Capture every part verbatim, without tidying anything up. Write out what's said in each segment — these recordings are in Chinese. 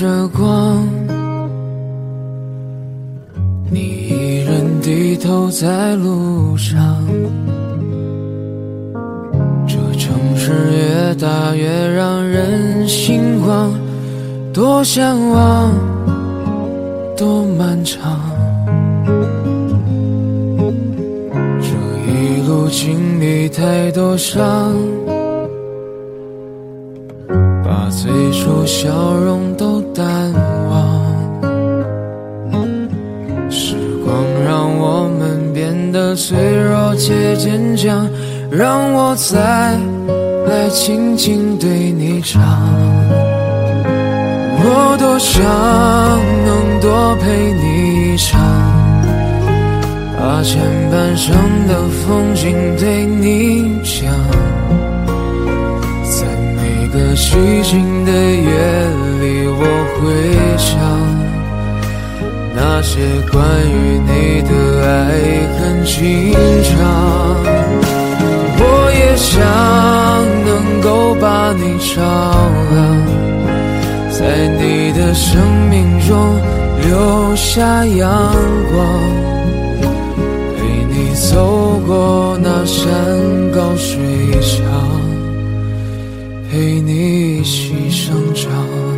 着光，你一人低头在路上。这城市越大越让人心慌，多向往，多漫长。这一路经历太多伤，把最初笑容都淡忘。时光让我们变得脆弱且坚强，让我再来轻轻对你唱。我多想能多陪你一场，把前半生的风景对你讲，在每个寂静的夜里我会想那些关于你的爱很经常。我也想能够把你照亮，在你的生命中留下阳光，陪你走过那山高水长，陪你一起生长。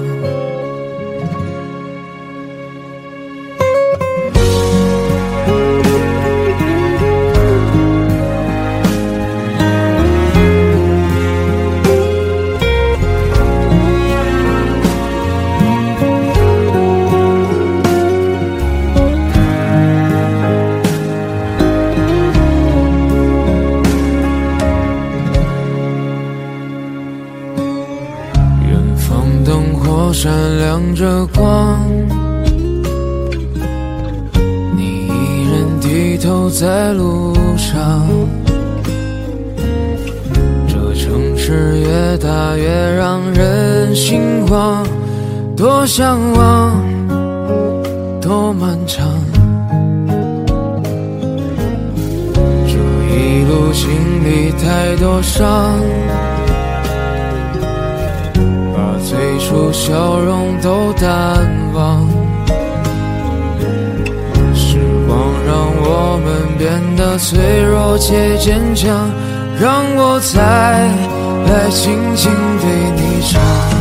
灯火闪亮着光，你一人低头在路上。这城市越大越让人心慌，多向往，多漫长。这一路经历太多伤，最初笑容都淡忘。时光让我们变得脆弱且坚强，让我再来轻轻对你唱。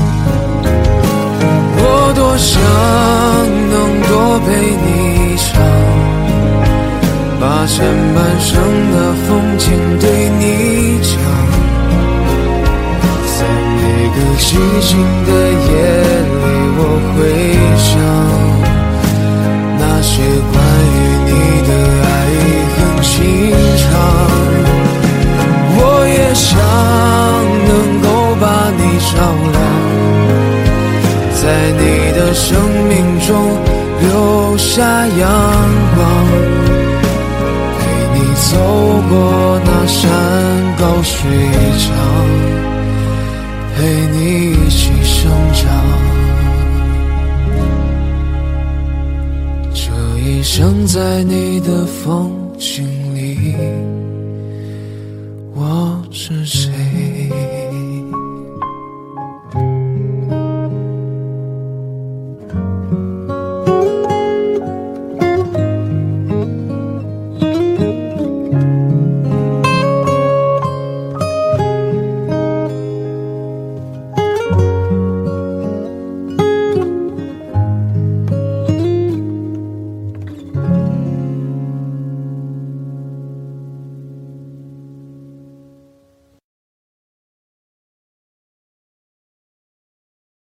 我多想能多陪你一场，把前半生的风景对你讲，每个寂静的夜里我会想那些关于你的爱很经常。我也想能够把你照亮，在你的生命中留下阳光，陪你走过那山高水长，陪你一起生长。这一生在你的风景里，我是谁？